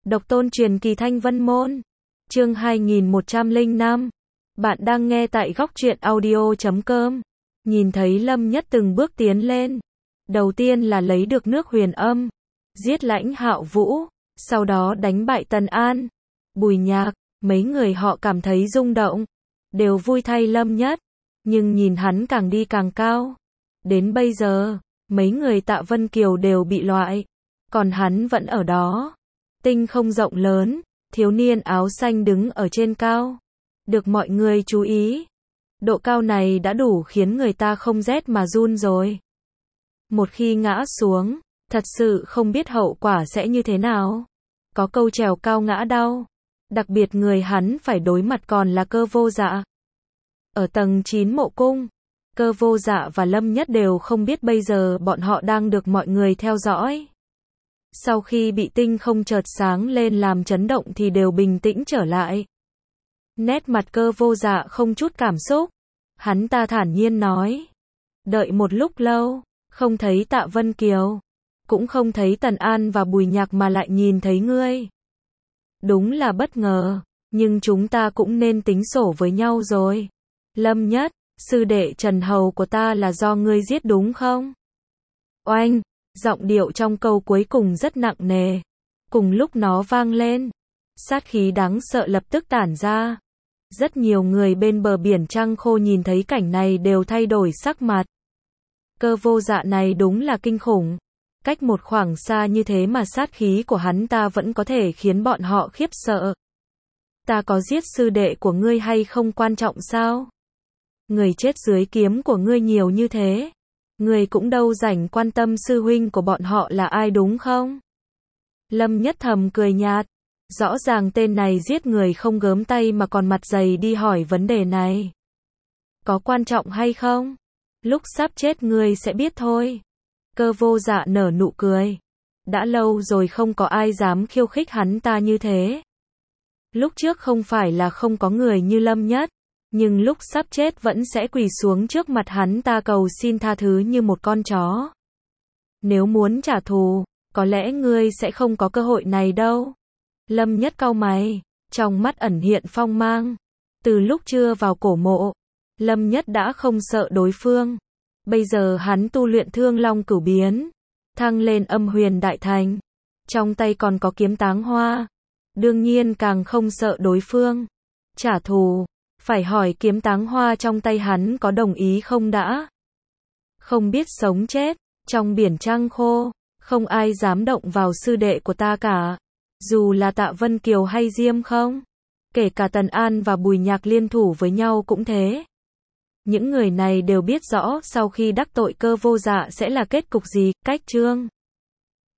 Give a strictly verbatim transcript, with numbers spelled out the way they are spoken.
Độc tôn truyền kỳ Thanh Vân Môn. Chương hai nghìn một trăm lẻ năm. Bạn đang nghe tại góc truyện audio chấm com. Nhìn thấy Lâm Nhất từng bước tiến lên. Đầu tiên là lấy được nước Huyền Âm, giết Lãnh Hạo Vũ, sau đó đánh bại Tần An, Bùi Nhạc, mấy người họ cảm thấy rung động, đều vui thay Lâm Nhất, nhưng nhìn hắn càng đi càng cao. Đến bây giờ, mấy người Tạ Vân Kiều đều bị loại, còn hắn vẫn ở đó. Tinh không rộng lớn, thiếu niên áo xanh đứng ở trên cao, được mọi người chú ý. Độ cao này đã đủ khiến người ta không rét mà run rồi. Một khi ngã xuống, thật sự không biết hậu quả sẽ như thế nào. Có câu trèo cao ngã đau, đặc biệt người hắn phải đối mặt còn là Cơ Vô Dạ. Ở tầng chín mộ cung, Cơ Vô Dạ và Lâm Nhất đều không biết bây giờ bọn họ đang được mọi người theo dõi. Sau khi bị tinh không chợt sáng lên làm chấn động thì đều bình tĩnh trở lại. Nét mặt Cơ Vô Dạ không chút cảm xúc. Hắn ta thản nhiên nói. Đợi một lúc lâu, không thấy Tạ Vân Kiều, cũng không thấy Tần An và Bùi Nhạc mà lại nhìn thấy ngươi. Đúng là bất ngờ, nhưng chúng ta cũng nên tính sổ với nhau rồi. Lâm Nhất, sư đệ Trần Hầu của ta là do ngươi giết đúng không? Oanh, giọng điệu trong câu cuối cùng rất nặng nề. Cùng lúc nó vang lên, sát khí đáng sợ lập tức tản ra. Rất nhiều người bên bờ biển trăng khô nhìn thấy cảnh này đều thay đổi sắc mặt. Cơ Vô Dạ này đúng là kinh khủng. Cách một khoảng xa như thế mà sát khí của hắn ta vẫn có thể khiến bọn họ khiếp sợ. Ta có giết sư đệ của ngươi hay không quan trọng sao? Người chết dưới kiếm của ngươi nhiều như thế. Ngươi cũng đâu rảnh quan tâm sư huynh của bọn họ là ai đúng không? Lâm Nhất thầm cười nhạt. Rõ ràng tên này giết người không gớm tay mà còn mặt dày đi hỏi vấn đề này. Có quan trọng hay không? Lúc sắp chết ngươi sẽ biết thôi. Cơ Vô Dạ nở nụ cười. Đã lâu rồi không có ai dám khiêu khích hắn ta như thế. Lúc trước không phải là không có người như Lâm Nhất, nhưng lúc sắp chết vẫn sẽ quỳ xuống trước mặt hắn ta cầu xin tha thứ như một con chó. Nếu muốn trả thù, có lẽ ngươi sẽ không có cơ hội này đâu. Lâm Nhất cau mày, trong mắt ẩn hiện phong mang. Từ lúc chưa vào cổ mộ, Lâm Nhất đã không sợ đối phương. Bây giờ hắn tu luyện Thương Long Cửu Biến, thăng lên Âm Huyền Đại Thành, trong tay còn có kiếm Táng Hoa, đương nhiên càng không sợ đối phương. Trả thù, phải hỏi kiếm Táng Hoa trong tay hắn có đồng ý không đã. Không biết sống chết, trong biển trăng khô, không ai dám động vào sư đệ của ta cả. Dù là Tạ Vân Kiều hay Diêm không, kể cả Tần An và Bùi Nhạc liên thủ với nhau cũng thế. Những người này đều biết rõ sau khi đắc tội Cơ Vô Dạ sẽ là kết cục gì. Cách chương